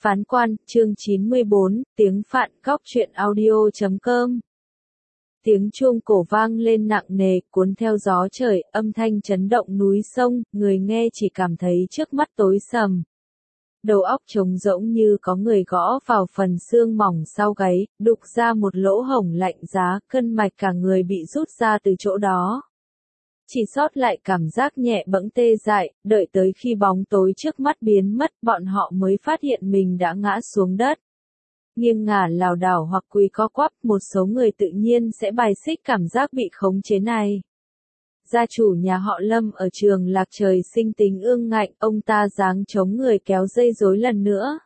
Phán quan, chương 94, tiếng Phạn Góc Truyện audio.com. Tiếng chuông cổ vang lên nặng nề, cuốn theo gió trời, âm thanh chấn động núi sông, người nghe chỉ cảm thấy trước mắt tối sầm. Đầu óc trống rỗng như có người gõ vào phần xương mỏng sau gáy, đục ra một lỗ hổng lạnh giá, cân mạch cả người bị rút ra từ chỗ đó. Chỉ sót lại cảm giác nhẹ bẫng tê dại, đợi tới khi bóng tối trước mắt biến mất, bọn họ mới phát hiện mình đã ngã xuống đất. Nghiêng ngả lảo đảo hoặc quỳ co quắp, một số người tự nhiên sẽ bài xích cảm giác bị khống chế này. Gia chủ nhà họ Lâm ở Trường Lạc trời sinh tính ương ngạnh, ông ta giáng chống người kéo dây rối lần nữa.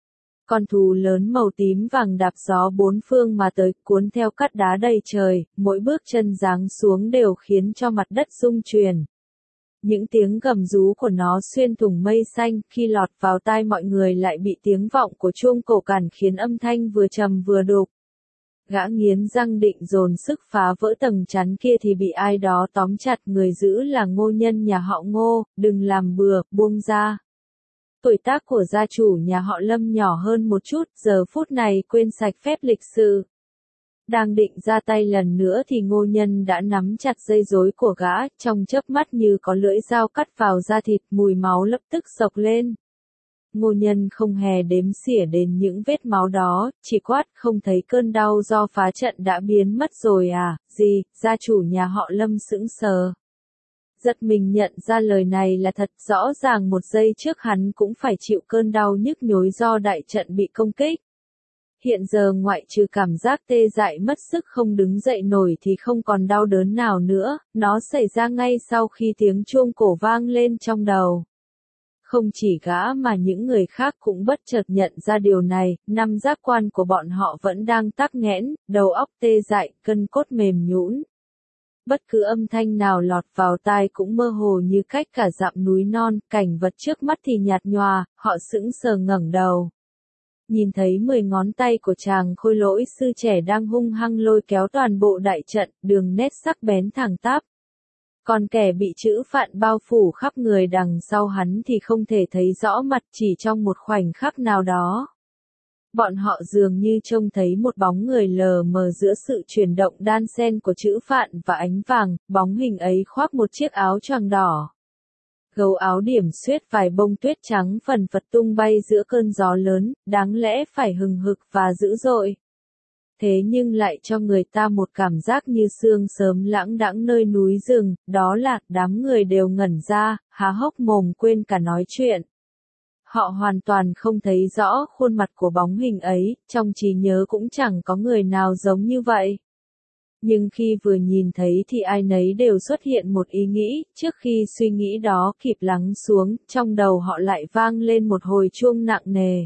Con thú lớn màu tím vàng đạp gió bốn phương mà tới, cuốn theo cát đá đầy trời, mỗi bước chân giáng xuống đều khiến cho mặt đất rung chuyển. Những tiếng gầm rú của nó xuyên thủng mây xanh, khi lọt vào tai mọi người lại bị tiếng vọng của chuông cổ cản khiến âm thanh vừa trầm vừa đục. Gã nghiến răng định dồn sức phá vỡ tầng chắn kia thì bị ai đó tóm chặt, người giữ là Ngô Nhân nhà họ Ngô, đừng làm bừa, buông ra. Tuổi tác của gia chủ nhà họ Lâm nhỏ hơn một chút, giờ phút này quên sạch phép lịch sự. Đang định ra tay lần nữa thì Ngô Nhân đã nắm chặt dây rối của gã, trong chớp mắt như có lưỡi dao cắt vào da thịt, mùi máu lập tức xộc lên. Ngô Nhân không hề đếm xỉa đến những vết máu đó, chỉ quát, không thấy cơn đau do phá trận đã biến mất rồi à? Gì? Gia chủ nhà họ Lâm sững sờ. Giật mình nhận ra lời này là thật, rõ ràng một giây trước hắn cũng phải chịu cơn đau nhức nhối do đại trận bị công kích. Hiện giờ ngoại trừ cảm giác tê dại mất sức không đứng dậy nổi thì không còn đau đớn nào nữa, nó xảy ra ngay sau khi tiếng chuông cổ vang lên trong đầu. Không chỉ gã mà những người khác cũng bất chợt nhận ra điều này, năm giác quan của bọn họ vẫn đang tắc nghẽn, đầu óc tê dại, gân cốt mềm nhũn. Bất cứ âm thanh nào lọt vào tai cũng mơ hồ như cách cả dặm núi non, cảnh vật trước mắt thì nhạt nhòa, họ sững sờ ngẩng đầu. Nhìn thấy 10 ngón tay của chàng khôi lỗi sư trẻ đang hung hăng lôi kéo toàn bộ đại trận, đường nét sắc bén thẳng tắp. Còn kẻ bị chữ Phạn bao phủ khắp người đằng sau hắn thì không thể thấy rõ mặt, chỉ trong một khoảnh khắc nào đó. Bọn họ dường như trông thấy một bóng người lờ mờ giữa sự chuyển động đan xen của chữ Phạn và ánh vàng, bóng hình ấy khoác một chiếc áo choàng đỏ. Gấu áo điểm xuyết vài bông tuyết trắng phần phật tung bay giữa cơn gió lớn, đáng lẽ phải hừng hực và dữ dội. Thế nhưng lại cho người ta một cảm giác như sương sớm lãng đãng nơi núi rừng, đó là đám người đều ngẩn ra, há hốc mồm quên cả nói chuyện. Họ hoàn toàn không thấy rõ khuôn mặt của bóng hình ấy, trong trí nhớ cũng chẳng có người nào giống như vậy. Nhưng khi vừa nhìn thấy thì ai nấy đều xuất hiện một ý nghĩ, trước khi suy nghĩ đó kịp lắng xuống, trong đầu họ lại vang lên một hồi chuông nặng nề.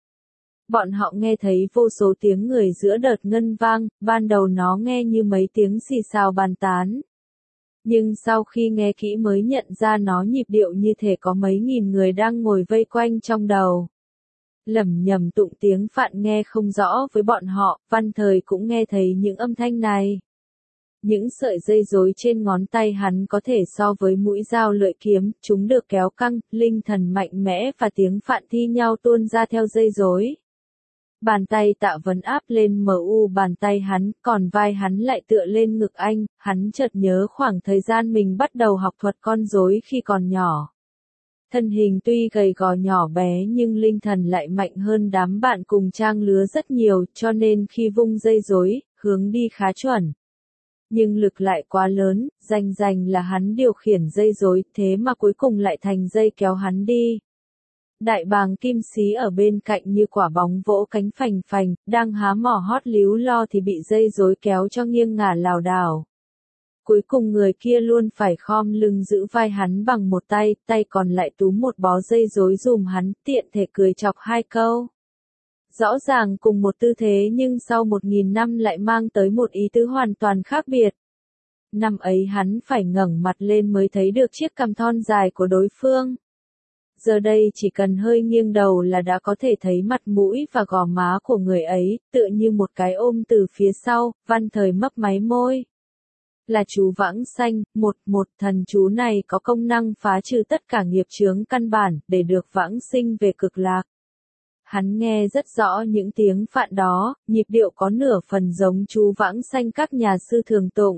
Bọn họ nghe thấy vô số tiếng người giữa đợt ngân vang, ban đầu nó nghe như mấy tiếng xì xào bàn tán. Nhưng sau khi nghe kỹ mới nhận ra nó nhịp điệu như thể có mấy nghìn người đang ngồi vây quanh trong đầu. Lẩm nhẩm tụng tiếng Phạn nghe không rõ với bọn họ, Văn Thời cũng nghe thấy những âm thanh này. Những sợi dây rối trên ngón tay hắn có thể so với mũi dao lưỡi kiếm, chúng được kéo căng, linh thần mạnh mẽ và tiếng Phạn thi nhau tuôn ra theo dây rối. Bàn tay Tạ Vấn áp lên bàn tay hắn, còn vai hắn lại tựa lên ngực anh, hắn chợt nhớ khoảng thời gian mình bắt đầu học thuật con rối khi còn nhỏ. Thân hình tuy gầy gò nhỏ bé nhưng linh thần lại mạnh hơn đám bạn cùng trang lứa rất nhiều, cho nên khi vung dây rối, hướng đi khá chuẩn. Nhưng lực lại quá lớn, rành là hắn điều khiển dây rối, thế mà cuối cùng lại thành dây kéo hắn đi. Đại bàng Kim Xí ở bên cạnh như quả bóng vỗ cánh phành phành, đang há mỏ hót líu lo thì bị dây rối kéo cho nghiêng ngả lảo đảo. Cuối cùng người kia luôn phải khom lưng giữ vai hắn bằng một tay, tay còn lại túm một bó dây rối dùm hắn, tiện thể cười chọc hai câu. Rõ ràng cùng một tư thế nhưng sau 1000 năm lại mang tới một ý tứ hoàn toàn khác biệt. Năm ấy hắn phải ngẩng mặt lên mới thấy được chiếc cằm thon dài của đối phương. Giờ đây chỉ cần hơi nghiêng đầu là đã có thể thấy mặt mũi và gò má của người ấy, tựa như một cái ôm từ phía sau, Văn Thời mấp máy môi. Là chú Vãng Sanh, một thần chú này có công năng phá trừ tất cả nghiệp chướng căn bản, để được vãng sinh về cực lạc. hắn nghe rất rõ những tiếng phạn đó, nhịp điệu có nửa phần giống chú vãng sanh các nhà sư thường tụng.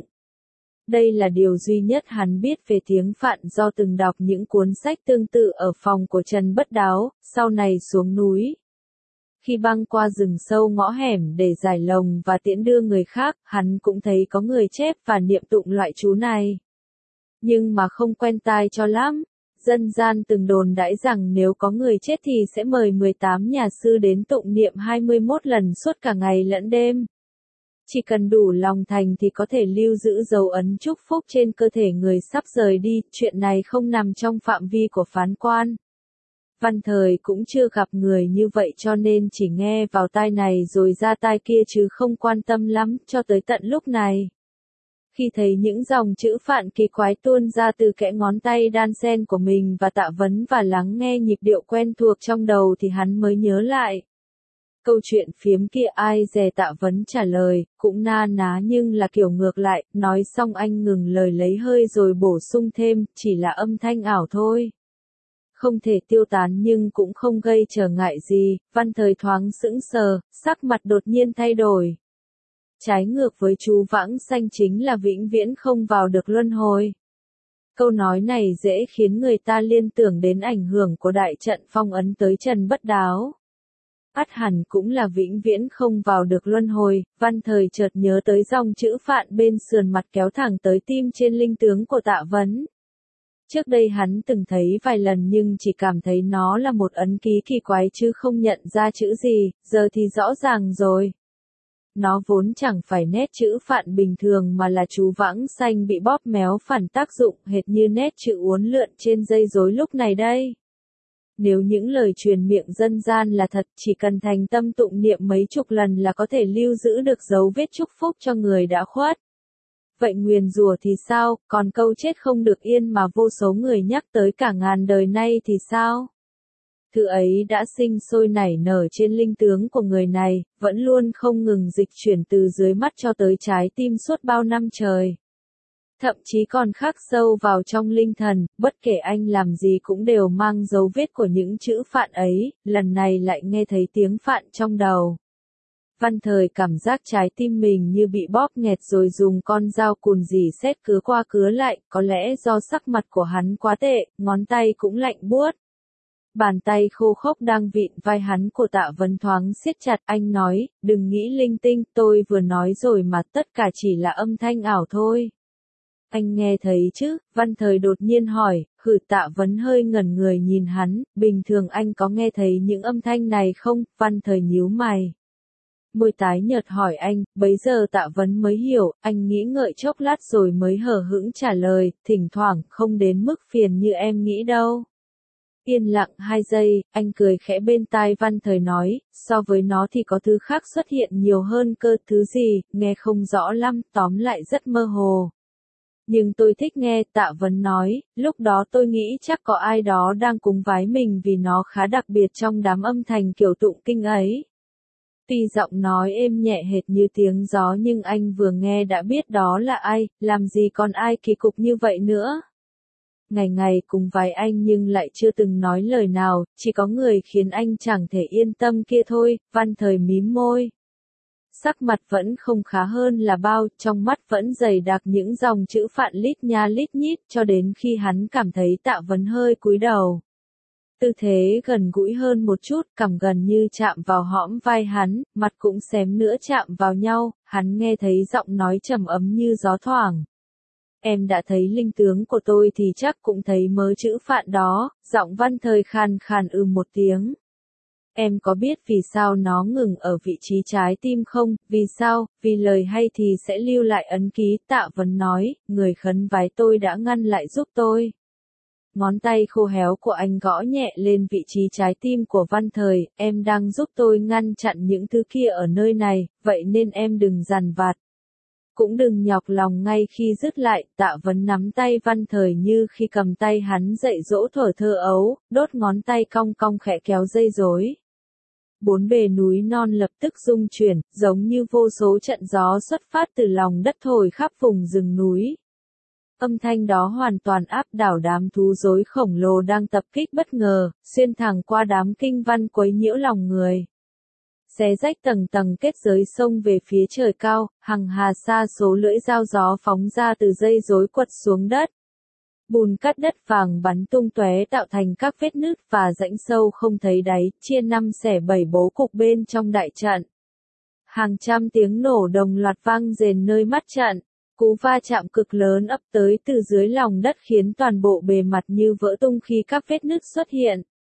Đây là điều duy nhất hắn biết về tiếng phạn do từng đọc những cuốn sách tương tự ở phòng của Trần Bất Đáo, sau này xuống núi. Khi băng qua rừng sâu ngõ hẻm để giải lồng và tiễn đưa người khác, hắn cũng thấy có người chép và niệm tụng loại chú này. Nhưng mà không quen tai cho lắm. Dân gian từng đồn đãi rằng nếu có người chết thì sẽ mời 18 nhà sư đến tụng niệm 21 lần suốt cả ngày lẫn đêm. Chỉ cần đủ lòng thành thì có thể lưu giữ dấu ấn chúc phúc trên cơ thể người sắp rời đi, chuyện này không nằm trong phạm vi của phán quan. Văn Thời cũng chưa gặp người như vậy cho nên chỉ nghe vào tai này rồi ra tai kia chứ không quan tâm lắm cho tới tận lúc này. Khi thấy những dòng chữ phạn kỳ quái tuôn ra từ kẽ ngón tay đan sen của mình và Tạ Vấn và lắng nghe nhịp điệu quen thuộc trong đầu thì hắn mới nhớ lại. Câu chuyện phiếm kia ai dè Tạ Vấn trả lời, cũng na ná nhưng là kiểu ngược lại, nói xong anh ngừng lời lấy hơi rồi bổ sung thêm, chỉ là âm thanh ảo thôi. Không thể tiêu tán nhưng cũng không gây trở ngại gì, Văn Thời thoáng sững sờ, sắc mặt đột nhiên thay đổi. Trái ngược với chú vãng sanh chính là vĩnh viễn không vào được luân hồi. Câu nói này dễ khiến người ta liên tưởng đến ảnh hưởng của đại trận phong ấn tới Trần Bất Đáo. Ắt hẳn cũng là vĩnh viễn không vào được luân hồi, Văn Thời chợt nhớ tới dòng chữ phạn bên sườn mặt kéo thẳng tới tim trên linh tướng của Tạ Vấn. Trước đây hắn từng thấy vài lần nhưng chỉ cảm thấy nó là một ấn ký kỳ quái chứ không nhận ra chữ gì, giờ thì rõ ràng rồi. Nó vốn chẳng phải nét chữ phạn bình thường mà là chú vãng sanh bị bóp méo phản tác dụng hệt như nét chữ uốn lượn trên dây rối lúc này đây. Nếu những lời truyền miệng dân gian là thật, chỉ cần thành tâm tụng niệm mấy chục lần là có thể lưu giữ được dấu vết chúc phúc cho người đã khuất. Vậy nguyền rủa thì sao, còn câu chết không được yên mà vô số người nhắc tới cả ngàn đời nay thì sao? Thứ ấy đã sinh sôi nảy nở trên linh tướng của người này, vẫn luôn không ngừng dịch chuyển từ dưới mắt cho tới trái tim suốt bao năm trời. Thậm chí còn khắc sâu vào trong linh thần, bất kể anh làm gì cũng đều mang dấu vết của những chữ phạn ấy, lần này lại nghe thấy tiếng phạn trong đầu. Văn Thời cảm giác trái tim mình như bị bóp nghẹt rồi dùng con dao cùn rỉ sét cứa qua cứa lại, có lẽ do sắc mặt của hắn quá tệ, ngón tay cũng lạnh buốt. Bàn tay khô khốc đang vịn vai hắn của Tạ Vấn thoáng siết chặt, anh nói, đừng nghĩ linh tinh, tôi vừa nói rồi mà tất cả chỉ là âm thanh ảo thôi. Anh nghe thấy chứ? Văn Thời đột nhiên hỏi, Tạ Vấn hơi ngẩn người nhìn hắn, bình thường anh có nghe thấy những âm thanh này không? Văn Thời nhíu mày. Môi tái nhợt hỏi anh, bấy giờ Tạ Vấn mới hiểu, anh nghĩ ngợi chốc lát rồi mới hờ hững trả lời, thỉnh thoảng, không đến mức phiền như em nghĩ đâu. Yên lặng 2 giây, anh cười khẽ bên tai Văn Thời nói, so với nó thì có thứ khác xuất hiện nhiều hơn cơ, thứ gì, nghe không rõ lắm, tóm lại rất mơ hồ. Nhưng tôi thích nghe, Tạ Vấn nói, lúc đó tôi nghĩ chắc có ai đó đang cúng vái mình vì nó khá đặc biệt trong đám âm thanh kiểu tụng kinh ấy. Tuy giọng nói êm nhẹ hệt như tiếng gió nhưng anh vừa nghe đã biết đó là ai, làm gì còn ai kỳ cục như vậy nữa. Ngày ngày cùng vái anh nhưng lại chưa từng nói lời nào, chỉ có người khiến anh chẳng thể yên tâm kia thôi, Văn Thời mím môi. Sắc mặt vẫn không khá hơn là bao, trong mắt vẫn dày đặc những dòng chữ phạn lít nha lít nhít cho đến khi hắn cảm thấy Tạ Vấn hơi cúi đầu. Tư thế gần gũi hơn một chút, cằm gần như chạm vào hõm vai hắn, mặt cũng xém nữa chạm vào nhau, hắn nghe thấy giọng nói trầm ấm như gió thoảng. Em đã thấy linh tướng của tôi thì chắc cũng thấy mớ chữ phạn đó, giọng Văn Thời khàn khàn một tiếng. Em có biết vì sao nó ngừng ở vị trí trái tim không? Vì sao? Vì lời hay thì sẽ lưu lại ấn ký, Tạ Vấn nói, người khấn vái tôi đã ngăn lại giúp tôi. Ngón tay khô héo của anh gõ nhẹ lên vị trí trái tim của Văn Thời, em đang giúp tôi ngăn chặn những thứ kia ở nơi này, vậy nên em đừng dằn vặt. Cũng đừng nhọc lòng ngay khi dứt lại, Tạ Vấn nắm tay Văn Thời như khi cầm tay hắn dạy dỗ thuở thơ ấu, đốt ngón tay cong cong khẽ kéo dây rối. Bốn bề núi non lập tức rung chuyển, giống như vô số trận gió xuất phát từ lòng đất thổi khắp vùng rừng núi. Âm thanh đó hoàn toàn áp đảo đám thú rối khổng lồ đang tập kích bất ngờ, xuyên thẳng qua đám kinh văn quấy nhiễu lòng người. Xé rách tầng tầng kết giới sông về phía trời cao, hằng hà sa số lưỡi dao gió phóng ra từ dây rối quật xuống đất. Bùn cát đất vàng bắn tung tóe tạo thành các vết nứt và rãnh sâu không thấy đáy, chia năm xẻ bảy bố cục bên trong đại trận. Hàng trăm tiếng nổ đồng loạt vang rền nơi mắt trận. Cú va chạm cực lớn ập tới từ dưới lòng đất khiến toàn bộ bề mặt như vỡ tung khi các vết nứt xuất hiện.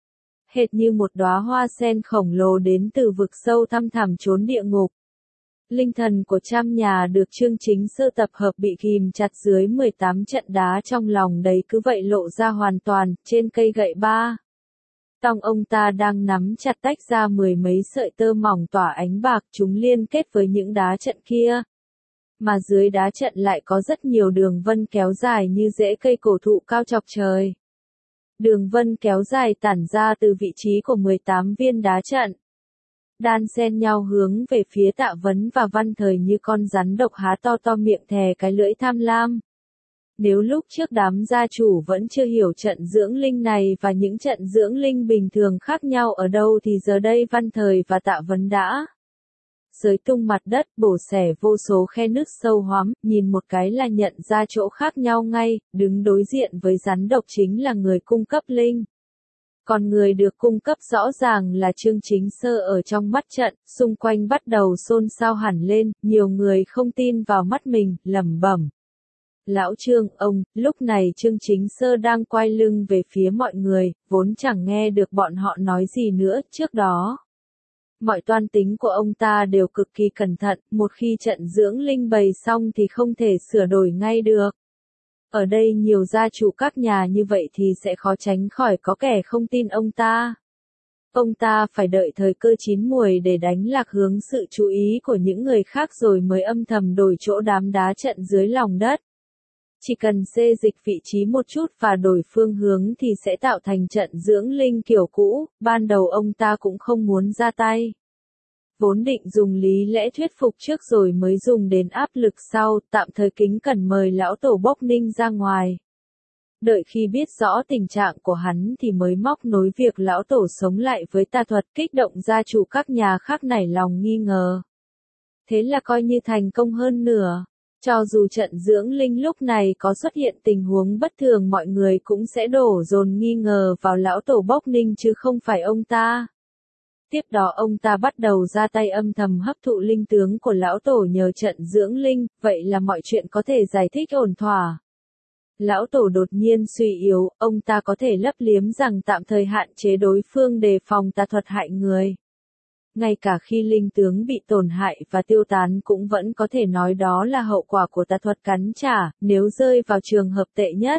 Hệt như một đóa hoa sen khổng lồ đến từ vực sâu thăm thẳm chốn địa ngục. Linh thần của trăm nhà được Chương Chính Sơ tập hợp bị ghìm chặt dưới 18 trận đá trong lòng đấy cứ vậy lộ ra hoàn toàn, trên cây gậy ba. Tòng ông ta đang nắm chặt tách ra mười mấy sợi tơ mỏng tỏa ánh bạc, chúng liên kết với những đá trận kia. Mà dưới đá trận lại có rất nhiều đường vân kéo dài như rễ cây cổ thụ cao chọc trời. Đường vân kéo dài tản ra từ vị trí của 18 viên đá trận. Đan xen nhau hướng về phía Tạ Vấn và Văn Thời như con rắn độc há to to miệng thè cái lưỡi tham lam. Nếu lúc trước đám gia chủ vẫn chưa hiểu trận dưỡng linh này và những trận dưỡng linh bình thường khác nhau ở đâu thì giờ đây Văn Thời và Tạ Vấn đã xới tung mặt đất, bổ xẻ vô số khe nứt sâu hoắm, nhìn một cái là nhận ra chỗ khác nhau ngay, đứng đối diện với rắn độc chính là người cung cấp linh. Còn người được cung cấp rõ ràng là Chương Chính Sơ ở trong mắt trận, xung quanh bắt đầu xôn xao hẳn lên, nhiều người không tin vào mắt mình, lẩm bẩm. Lão Trương, ông, lúc này Chương Chính Sơ đang quay lưng về phía mọi người, vốn chẳng nghe được bọn họ nói gì nữa, trước đó. Mọi toan tính của ông ta đều cực kỳ cẩn thận, một khi trận dưỡng linh bày xong thì không thể sửa đổi ngay được. Ở đây nhiều gia chủ các nhà như vậy thì sẽ khó tránh khỏi có kẻ không tin ông ta. Ông ta phải đợi thời cơ chín muồi để đánh lạc hướng sự chú ý của những người khác rồi mới âm thầm đổi chỗ đám đá trận dưới lòng đất. Chỉ cần xê dịch vị trí một chút và đổi phương hướng thì sẽ tạo thành trận dưỡng linh kiểu cũ, ban đầu ông ta cũng không muốn ra tay. Vốn định dùng lý lẽ thuyết phục trước rồi mới dùng đến áp lực sau, tạm thời kính cẩn mời lão tổ Bốc Ninh ra ngoài. Đợi khi biết rõ tình trạng của hắn thì mới móc nối việc lão tổ sống lại với tà thuật, kích động gia chủ các nhà khác nảy lòng nghi ngờ. Thế là coi như thành công hơn nửa. Cho dù trận dưỡng linh lúc này có xuất hiện tình huống bất thường mọi người cũng sẽ đổ dồn nghi ngờ vào lão tổ Bốc Ninh chứ không phải ông ta. Tiếp đó ông ta bắt đầu ra tay âm thầm hấp thụ linh tướng của lão tổ nhờ trận dưỡng linh, vậy là mọi chuyện có thể giải thích ổn thỏa. Lão tổ đột nhiên suy yếu, ông ta có thể lấp liếm rằng tạm thời hạn chế đối phương đề phòng tà thuật hại người. Ngay cả khi linh tướng bị tổn hại và tiêu tán cũng vẫn có thể nói đó là hậu quả của tà thuật cắn trả, nếu rơi vào trường hợp tệ nhất.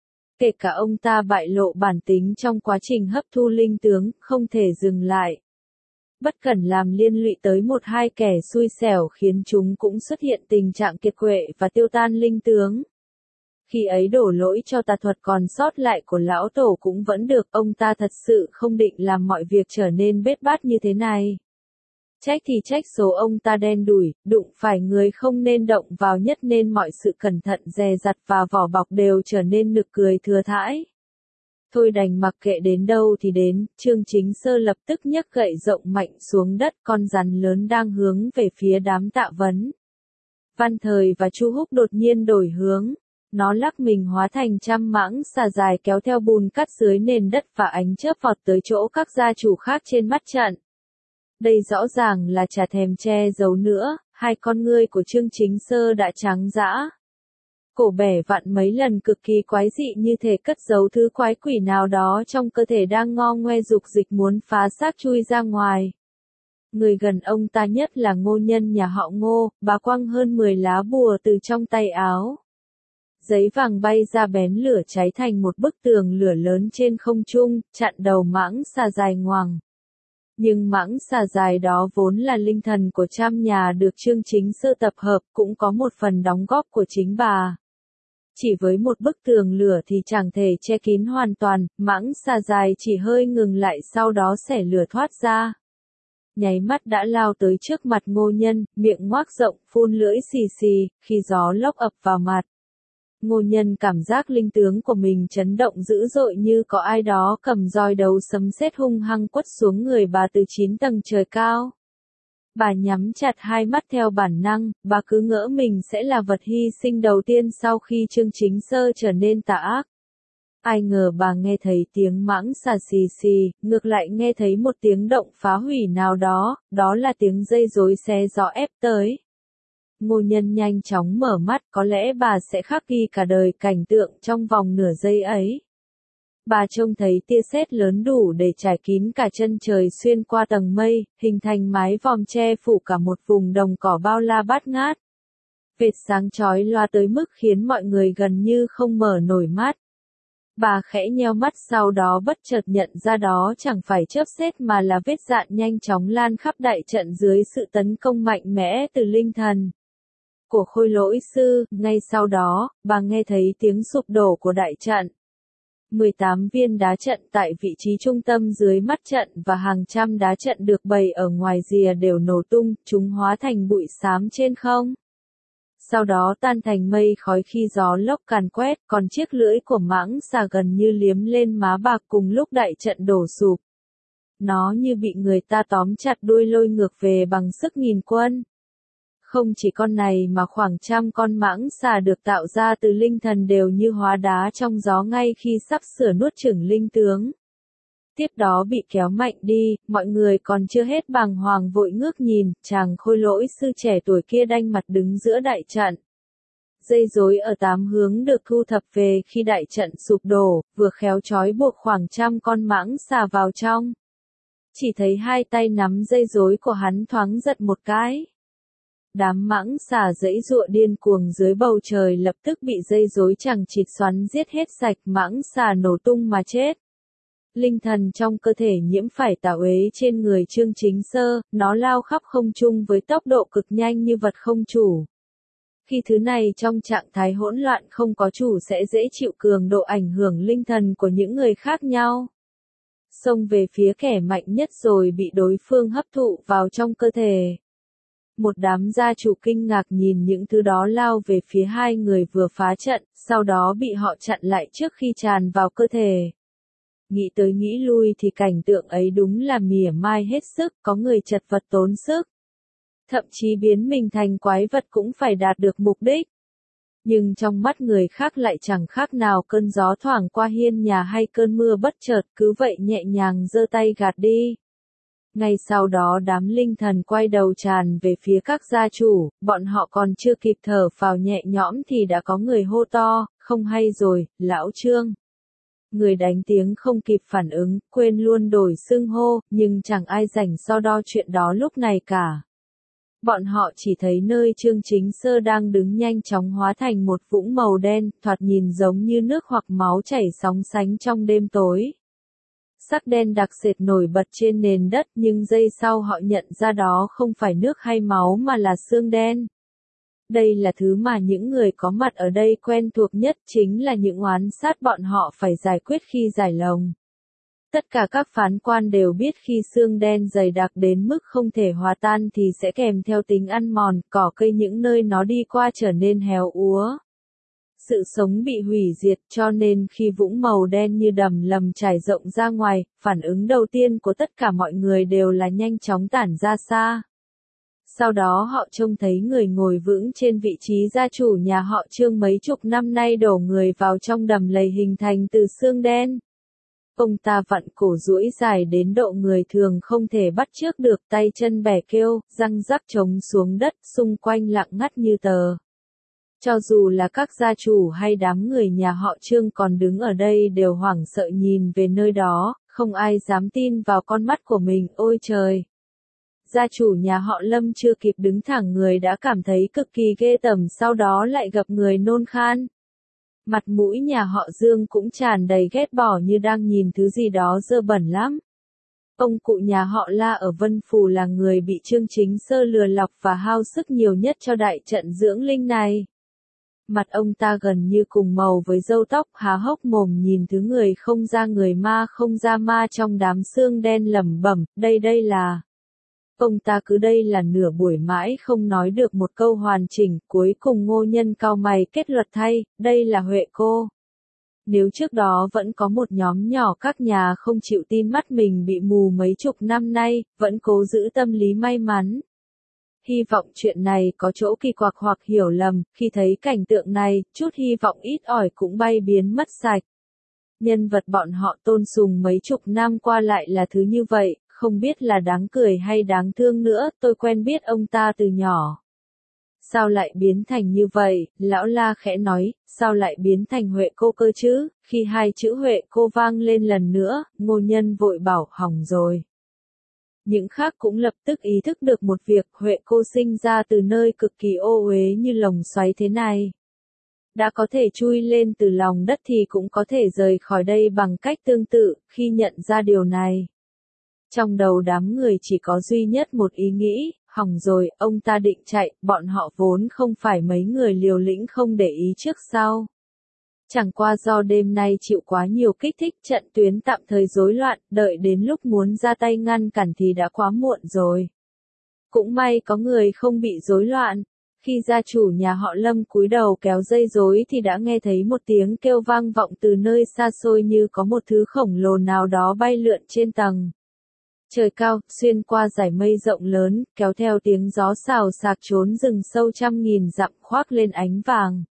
Kể cả ông ta bại lộ bản tính trong quá trình hấp thu linh tướng, không thể dừng lại. Bất cẩn làm liên lụy tới một hai kẻ xui xẻo khiến chúng cũng xuất hiện tình trạng kiệt quệ và tiêu tan linh tướng. Khi ấy đổ lỗi cho tà thuật còn sót lại của lão tổ cũng vẫn được, ông ta thật sự không định làm mọi việc trở nên bết bát như thế này. Trách thì trách số ông ta đen đủi, đụng phải người không nên động vào nhất nên mọi sự cẩn thận dè dặt và vỏ bọc đều trở nên nực cười thừa thãi. Thôi đành mặc kệ đến đâu thì đến, Chương Chính Sơ lập tức nhấc gậy rộng mạnh xuống đất, con rắn lớn đang hướng về phía đám Tạ Vấn. Văn Thời và Chu Húc đột nhiên đổi hướng. Nó lắc mình hóa thành trăm mãng xà dài kéo theo bùn cát dưới nền đất và ánh chớp vọt tới chỗ các gia chủ khác trên mắt trận. Đây rõ ràng là chả thèm che giấu nữa, hai con ngươi của Chương Chính Sơ đã trắng dã. Cổ bẻ vặn mấy lần cực kỳ quái dị như thể cất giấu thứ quái quỷ nào đó trong cơ thể đang ngo ngoe dục dịch muốn phá xác chui ra ngoài. Người gần ông ta nhất là Ngô Nhân nhà họ Ngô, bà quăng hơn 10 lá bùa từ trong tay áo. Giấy vàng bay ra bén lửa cháy thành một bức tường lửa lớn trên không trung, chặn đầu mãng xà dài ngoằng. Nhưng mãng xà dài đó vốn là linh thần của trăm nhà được Chương Chính Sơ tập hợp, cũng có một phần đóng góp của chính bà. Chỉ với một bức tường lửa thì chẳng thể che kín hoàn toàn, mãng xà dài chỉ hơi ngừng lại sau đó xẻ lửa thoát ra. Nháy mắt đã lao tới trước mặt Ngô Nhân, miệng ngoác rộng, phun lưỡi xì xì, khi gió lốc ập vào mặt. Ngô Nhân cảm giác linh tướng của mình chấn động dữ dội như có ai đó cầm roi đấu sấm sét hung hăng quất xuống người bà từ 9 tầng trời cao. Bà nhắm chặt hai mắt theo bản năng, bà cứ ngỡ mình sẽ là vật hy sinh đầu tiên sau khi Trương Chính Sơ trở nên tà ác. Ai ngờ bà nghe thấy tiếng mãng xà xì xì, ngược lại nghe thấy một tiếng động phá hủy nào đó, đó là tiếng dây rối xé gió ép tới. Ngô Nhân nhanh chóng mở mắt, có lẽ bà sẽ khắc ghi cả đời cảnh tượng trong vòng nửa giây ấy. Bà trông thấy tia sét lớn đủ để trải kín cả chân trời xuyên qua tầng mây, hình thành mái vòm che phủ cả một vùng đồng cỏ bao la bát ngát. Vệt sáng chói loa tới mức khiến mọi người gần như không mở nổi mắt. Bà khẽ nheo mắt sau đó bất chợt nhận ra đó chẳng phải chớp sét mà là vết dạn nhanh chóng lan khắp đại trận dưới sự tấn công mạnh mẽ từ linh thần của Khôi Lỗi Sư. Ngay sau đó, bà nghe thấy tiếng sụp đổ của đại trận. 18 viên đá trận tại vị trí trung tâm dưới mắt trận và hàng trăm đá trận được bày ở ngoài rìa đều nổ tung, chúng hóa thành bụi xám trên không. Sau đó tan thành mây khói khi gió lốc càn quét, còn chiếc lưỡi của mãng xà gần như liếm lên má bà cùng lúc đại trận đổ sụp. Nó như bị người ta tóm chặt đuôi lôi ngược về bằng sức nghìn quân. Không chỉ con này mà khoảng trăm con mãng xà được tạo ra từ linh thần đều như hóa đá trong gió ngay khi sắp sửa nuốt chửng linh tướng. Tiếp đó bị kéo mạnh đi, mọi người còn chưa hết bàng hoàng vội ngước nhìn, chàng Khôi Lỗi Sư trẻ tuổi kia đanh mặt đứng giữa đại trận. Dây rối ở 8 hướng được thu thập về khi đại trận sụp đổ, vừa khéo trói buộc khoảng trăm con mãng xà vào trong. Chỉ thấy hai tay nắm dây rối của hắn thoáng giật một cái. Đám mãng xà giãy giụa điên cuồng dưới bầu trời lập tức bị dây rối chằng chịt xoắn giết hết sạch, mãng xà nổ tung mà chết. Linh thần trong cơ thể nhiễm phải tà uế trên người Trương Chính Sơ, nó lao khắp không trung với tốc độ cực nhanh như vật không chủ. Khi thứ này trong trạng thái hỗn loạn không có chủ sẽ dễ chịu cường độ ảnh hưởng linh thần của những người khác nhau. Xông về phía kẻ mạnh nhất rồi bị đối phương hấp thụ vào trong cơ thể. Một đám gia chủ kinh ngạc nhìn những thứ đó lao về phía hai người vừa phá trận, sau đó bị họ chặn lại trước khi tràn vào cơ thể. Nghĩ tới nghĩ lui thì cảnh tượng ấy đúng là mỉa mai hết sức, có người chật vật tốn sức. Thậm chí biến mình thành quái vật cũng phải đạt được mục đích. Nhưng trong mắt người khác lại chẳng khác nào cơn gió thoảng qua hiên nhà hay cơn mưa bất chợt, cứ vậy nhẹ nhàng giơ tay gạt đi. Ngay sau đó đám linh thần quay đầu tràn về phía các gia chủ, bọn họ còn chưa kịp thở phào nhẹ nhõm thì đã có người hô to, không hay rồi, lão Trương. Người đánh tiếng không kịp phản ứng, quên luôn đổi xưng hô, nhưng chẳng ai rảnh so đo chuyện đó lúc này cả. Bọn họ chỉ thấy nơi Trương Chính Sơ đang đứng nhanh chóng hóa thành một vũng màu đen, thoạt nhìn giống như nước hoặc máu chảy sóng sánh trong đêm tối. Sắc đen đặc sệt nổi bật trên nền đất nhưng giây sau họ nhận ra đó không phải nước hay máu mà là xương đen. Đây là thứ mà những người có mặt ở đây quen thuộc nhất, chính là những oán sát bọn họ phải giải quyết khi giải lồng. Tất cả các phán quan đều biết khi xương đen dày đặc đến mức không thể hòa tan thì sẽ kèm theo tính ăn mòn, cỏ cây những nơi nó đi qua trở nên héo úa. Sự sống bị hủy diệt, cho nên khi vũng màu đen như đầm lầy trải rộng ra ngoài, phản ứng đầu tiên của tất cả mọi người đều là nhanh chóng tản ra xa. Sau đó họ trông thấy người ngồi vững trên vị trí gia chủ nhà họ Trương mấy chục năm nay đổ người vào trong đầm lầy hình thành từ xương đen. Ông ta vặn cổ duỗi dài đến độ người thường không thể bắt chước được, tay chân bẻ kêu, răng rắc trống xuống đất, xung quanh lặng ngắt như tờ. Cho dù là các gia chủ hay đám người nhà họ Trương còn đứng ở đây đều hoảng sợ nhìn về nơi đó, không ai dám tin vào con mắt của mình, ôi trời! Gia chủ nhà họ Lâm chưa kịp đứng thẳng người đã cảm thấy cực kỳ ghê tởm, sau đó lại gặp người nôn khan. Mặt mũi nhà họ Dương cũng tràn đầy ghét bỏ như đang nhìn thứ gì đó dơ bẩn lắm. Ông cụ nhà họ La ở Vân Phủ là người bị Trương Chính Sơ lừa lọc và hao sức nhiều nhất cho đại trận dưỡng linh này. Mặt ông ta gần như cùng màu với râu tóc, há hốc mồm nhìn thứ người không ra người ma không ra ma trong đám xương đen lẩm bẩm, đây là... Ông ta cứ đây là nửa buổi mãi không nói được một câu hoàn chỉnh, cuối cùng Ngô Nhân cau mày kết luận thay, đây là Huệ cô. Nếu trước đó vẫn có một nhóm nhỏ các nhà không chịu tin mắt mình bị mù mấy chục năm nay, vẫn cố giữ tâm lý may mắn. Hy vọng chuyện này có chỗ kỳ quặc hoặc hiểu lầm, khi thấy cảnh tượng này, chút hy vọng ít ỏi cũng bay biến mất sạch. Nhân vật bọn họ tôn sùng mấy chục năm qua lại là thứ như vậy, không biết là đáng cười hay đáng thương nữa, tôi quen biết ông ta từ nhỏ. Sao lại biến thành như vậy, lão La khẽ nói, sao lại biến thành Huệ cô cơ chứ, khi hai chữ Huệ cô vang lên lần nữa, Ngô Nhân vội bảo hỏng rồi. Những khác cũng lập tức ý thức được một việc, Huệ cô sinh ra từ nơi cực kỳ ô uế như lồng xoáy thế này. Đã có thể chui lên từ lòng đất thì cũng có thể rời khỏi đây bằng cách tương tự, khi nhận ra điều này. Trong đầu đám người chỉ có duy nhất một ý nghĩ, hỏng rồi, ông ta định chạy, bọn họ vốn không phải mấy người liều lĩnh không để ý trước sau. Chẳng qua do đêm nay chịu quá nhiều kích thích trận tuyến tạm thời rối loạn, đợi đến lúc muốn ra tay ngăn cản thì đã quá muộn rồi. Cũng may có người không bị rối loạn. Khi gia chủ nhà họ Lâm cúi đầu kéo dây rối thì đã nghe thấy một tiếng kêu vang vọng từ nơi xa xôi như có một thứ khổng lồ nào đó bay lượn trên tầng trời cao, xuyên qua dải mây rộng lớn, kéo theo tiếng gió xào xạc trốn rừng sâu trăm nghìn dặm khoác lên ánh vàng.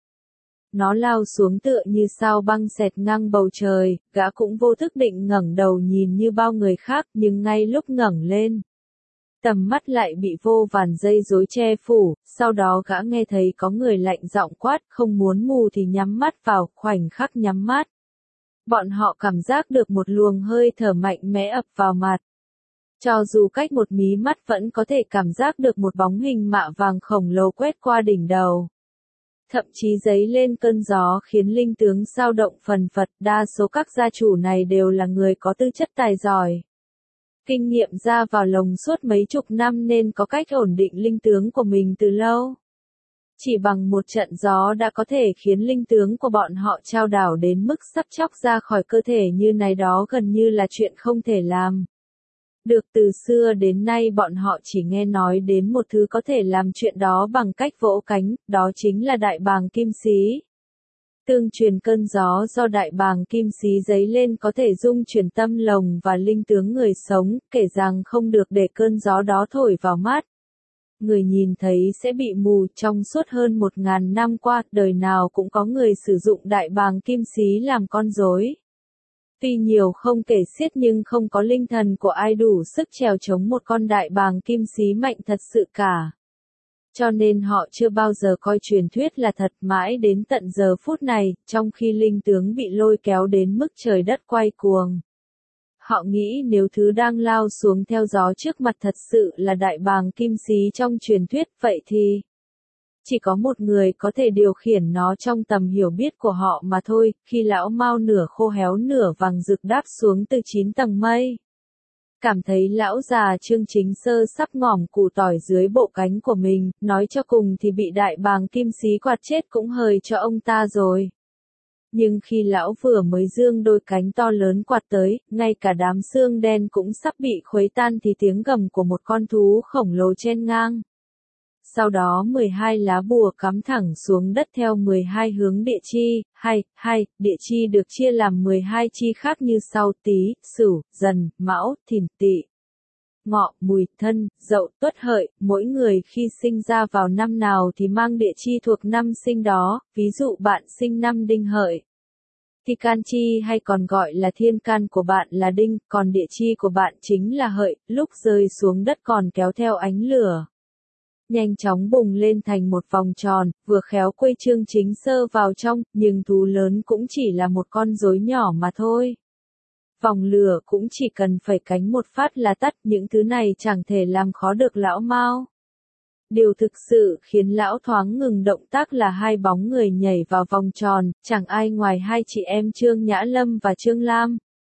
Nó lao xuống tựa như sao băng xẹt ngang bầu trời, gã cũng vô thức định ngẩng đầu nhìn như bao người khác, nhưng ngay lúc ngẩng lên, tầm mắt lại bị vô vàn dây rối che phủ, sau đó gã nghe thấy có người lạnh giọng quát, không muốn mù thì nhắm mắt vào, khoảnh khắc nhắm mắt. Bọn họ cảm giác được một luồng hơi thở mạnh mẽ ập vào mặt. Cho dù cách một mí mắt vẫn có thể cảm giác được một bóng hình mạ vàng khổng lồ quét qua đỉnh đầu. Thậm chí dấy lên cơn gió khiến linh tướng sao động phần phật, đa số các gia chủ này đều là người có tư chất tài giỏi. Kinh nghiệm ra vào lồng suốt mấy chục năm nên có cách ổn định linh tướng của mình từ lâu. Chỉ bằng một trận gió đã có thể khiến linh tướng của bọn họ chao đảo đến mức sắp chóc ra khỏi cơ thể như này, đó gần như là chuyện không thể làm được. Từ xưa đến nay bọn họ chỉ nghe nói đến một thứ có thể làm chuyện đó bằng cách vỗ cánh, đó chính là đại bàng kim xí. Tương truyền cơn gió do đại bàng kim xí dấy lên có thể dung chuyển tâm lồng và linh tướng người sống, kể rằng không được để cơn gió đó thổi vào mắt. Người nhìn thấy sẽ bị mù. Trong suốt hơn 1000 năm qua, đời nào cũng có người sử dụng đại bàng kim xí làm con rối. Tuy nhiều không kể xiết nhưng không có linh thần của ai đủ sức trèo chống một con đại bàng kim xí mạnh thật sự cả. Cho nên họ chưa bao giờ coi truyền thuyết là thật, mãi đến tận giờ phút này, trong khi linh tướng bị lôi kéo đến mức trời đất quay cuồng. Họ nghĩ nếu thứ đang lao xuống theo gió trước mặt thật sự là đại bàng kim xí trong truyền thuyết, vậy thì chỉ có một người có thể điều khiển nó trong tầm hiểu biết của họ mà thôi. Khi lão Mao nửa khô héo nửa vàng rực đáp xuống từ 9 tầng mây, cảm thấy lão già Trương Chính Sơ sắp ngỏm củ tỏi dưới bộ cánh của mình, nói cho cùng thì bị đại bàng kim xí quạt chết cũng hời cho ông ta rồi. Nhưng khi lão vừa mới giương đôi cánh to lớn quạt tới, ngay cả đám xương đen cũng sắp bị khuấy tan thì tiếng gầm của một con thú khổng lồ chen ngang. Sau đó 12 lá bùa cắm thẳng xuống đất theo 12 hướng địa chi, địa chi được chia làm 12 chi khác như sau: Tý, Sửu, Dần, Mão, Thìn, Tỵ, Ngọ, Mùi, Thân, Dậu, Tuất, Hợi. Mỗi người khi sinh ra vào năm nào thì mang địa chi thuộc năm sinh đó, ví dụ bạn sinh năm Đinh Hợi thì can chi hay còn gọi là thiên can của bạn là Đinh, còn địa chi của bạn chính là Hợi. Lúc rơi xuống đất còn kéo theo ánh lửa, nhanh chóng bùng lên thành một vòng tròn, vừa khéo quây Trương Chính Sơ vào trong, nhưng thú lớn cũng chỉ là một con rối nhỏ mà thôi. Vòng lửa cũng chỉ cần phải cánh một phát là tắt, những thứ này chẳng thể làm khó được lão Mao. Điều thực sự khiến lão thoáng ngừng động tác là hai bóng người nhảy vào vòng tròn, chẳng ai ngoài hai chị em Trương Nhã Lâm và Trương Lam.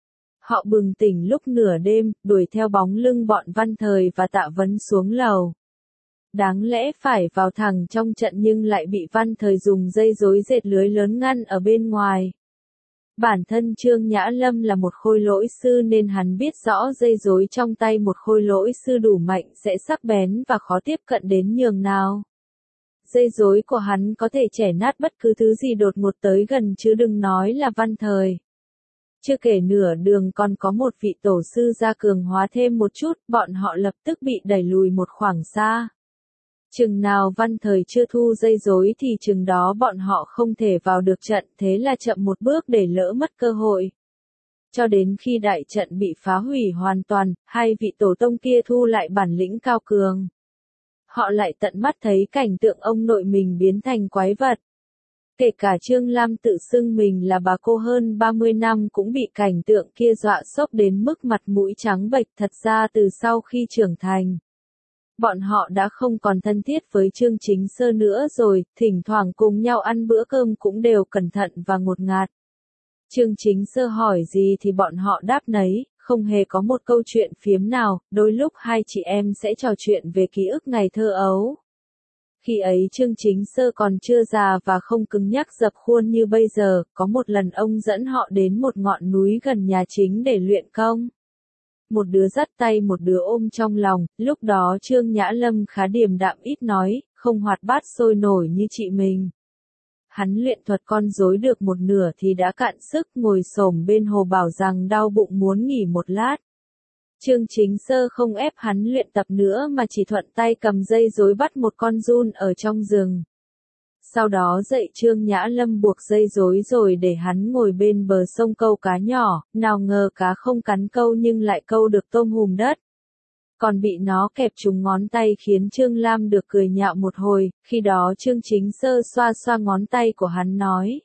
Họ bừng tỉnh lúc nửa đêm, đuổi theo bóng lưng bọn Văn Thời và Tạ Vấn xuống lầu. Đáng lẽ phải vào thẳng trong trận nhưng lại bị Văn Thời dùng dây rối dệt lưới lớn ngăn ở bên ngoài. Bản thân Trương Nhã Lâm là một khôi lỗi sư nên hắn biết rõ dây rối trong tay một khôi lỗi sư đủ mạnh sẽ sắc bén và khó tiếp cận đến nhường nào. Dây rối của hắn có thể chẻ nát bất cứ thứ gì đột ngột tới gần chứ đừng nói là văn thời. Chưa kể nửa đường còn có một vị tổ sư ra cường hóa thêm một chút, bọn họ lập tức bị đẩy lùi một khoảng xa. Chừng nào văn thời chưa thu dây rối thì chừng đó bọn họ không thể vào được trận, thế là chậm một bước để lỡ mất cơ hội. Cho đến khi đại trận bị phá hủy hoàn toàn, hai vị tổ tông kia thu lại bản lĩnh cao cường. Họ lại tận mắt thấy cảnh tượng ông nội mình biến thành quái vật. Kể cả Trương Lam tự xưng mình là bà cô hơn 30 năm cũng bị cảnh tượng kia dọa sốc đến mức mặt mũi trắng bệch. Thật ra từ sau khi trưởng thành, bọn họ đã không còn thân thiết với Trương Chính Sơ nữa rồi, thỉnh thoảng cùng nhau ăn bữa cơm cũng đều cẩn thận và ngột ngạt. Trương Chính Sơ hỏi gì thì bọn họ đáp nấy, không hề có một câu chuyện phiếm nào, đôi lúc hai chị em sẽ trò chuyện về ký ức ngày thơ ấu. Khi ấy Trương Chính Sơ còn chưa già và không cứng nhắc dập khuôn như bây giờ, có một lần ông dẫn họ đến một ngọn núi gần nhà chính để luyện công. Một đứa dắt tay một đứa ôm trong lòng, lúc đó Trương Nhã Lâm khá điềm đạm ít nói, không hoạt bát sôi nổi như chị mình. Hắn luyện thuật con rối được một nửa thì đã cạn sức ngồi xổm bên hồ bảo rằng đau bụng muốn nghỉ một lát. Trương Chính Sơ không ép hắn luyện tập nữa mà chỉ thuận tay cầm dây rối bắt một con giun ở trong rừng. Sau đó dạy Trương Nhã Lâm buộc dây rối rồi để hắn ngồi bên bờ sông câu cá nhỏ, nào ngờ cá không cắn câu nhưng lại câu được tôm hùm đất. Còn bị nó kẹp trúng ngón tay khiến Trương Lam được cười nhạo một hồi, khi đó Trương Chính Sơ xoa xoa ngón tay của hắn nói.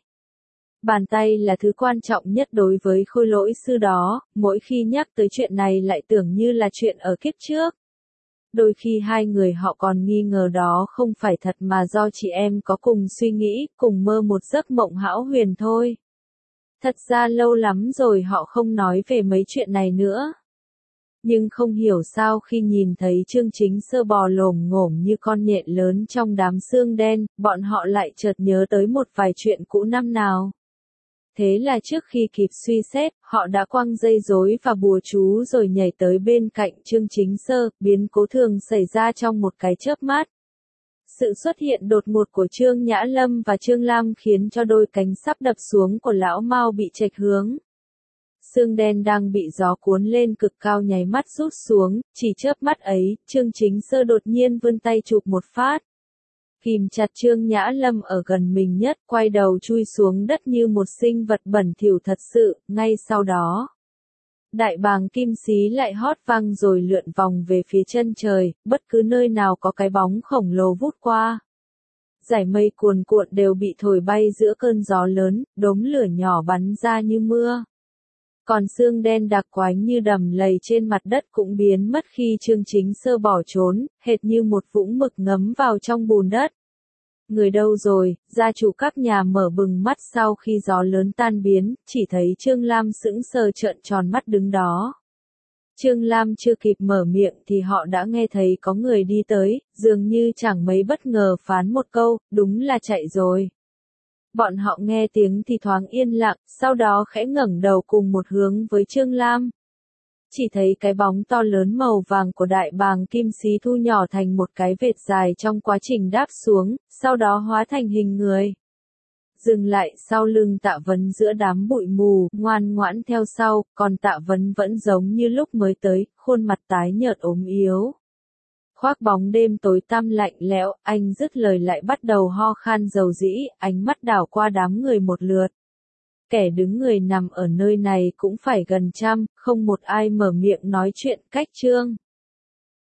Bàn tay là thứ quan trọng nhất đối với khôi lỗi sư đó, mỗi khi nhắc tới chuyện này lại tưởng như là chuyện ở kiếp trước. Đôi khi hai người họ còn nghi ngờ đó không phải thật mà do chị em có cùng suy nghĩ, cùng mơ một giấc mộng hão huyền thôi. Thật ra lâu lắm rồi họ không nói về mấy chuyện này nữa. Nhưng không hiểu sao khi nhìn thấy Trương Chính Sơ bò lồm ngổm như con nhện lớn trong đám xương đen, bọn họ lại chợt nhớ tới một vài chuyện cũ năm nào. Thế là trước khi kịp suy xét, họ đã quăng dây rối và bùa chú rồi nhảy tới bên cạnh Trương Chính Sơ, biến cố thường xảy ra trong một cái chớp mắt. Sự xuất hiện đột ngột của Trương Nhã Lâm và Trương Lam khiến cho đôi cánh sắp đập xuống của lão Mao bị chệch hướng. Xương đen đang bị gió cuốn lên cực cao nháy mắt rút xuống, chỉ chớp mắt ấy, Trương Chính Sơ đột nhiên vươn tay chụp một phát. Kìm chặt Trương Nhã Lâm ở gần mình nhất, quay đầu chui xuống đất như một sinh vật bẩn thỉu thật sự, ngay sau đó. Đại bàng kim xí lại hót vang rồi lượn vòng về phía chân trời, bất cứ nơi nào có cái bóng khổng lồ vút qua. Dải mây cuồn cuộn đều bị thổi bay giữa cơn gió lớn, đốm lửa nhỏ bắn ra như mưa. Còn xương đen đặc quánh như đầm lầy trên mặt đất cũng biến mất khi Trương Chính Sơ bỏ trốn, hệt như một vũng mực ngấm vào trong bùn đất. Người đâu rồi, gia chủ các nhà mở bừng mắt sau khi gió lớn tan biến, chỉ thấy Trương Lam sững sờ trợn tròn mắt đứng đó. Trương Lam chưa kịp mở miệng thì họ đã nghe thấy có người đi tới, dường như chẳng mấy bất ngờ phán một câu, đúng là chạy rồi. Bọn họ nghe tiếng thì thoáng yên lặng, sau đó khẽ ngẩng đầu cùng một hướng với Trương Lam. Chỉ thấy cái bóng to lớn màu vàng của đại bàng kim xí thu nhỏ thành một cái vệt dài trong quá trình đáp xuống, sau đó hóa thành hình người. Dừng lại sau lưng Tạ Vấn giữa đám bụi mù, ngoan ngoãn theo sau, còn Tạ Vấn vẫn giống như lúc mới tới, khuôn mặt tái nhợt ốm yếu. Khoác bóng đêm tối tăm lạnh lẽo, anh dứt lời lại bắt đầu ho khan dầu dĩ, ánh mắt đảo qua đám người một lượt. Kẻ đứng người nằm ở nơi này cũng phải gần trăm, không một ai mở miệng nói chuyện cách Trương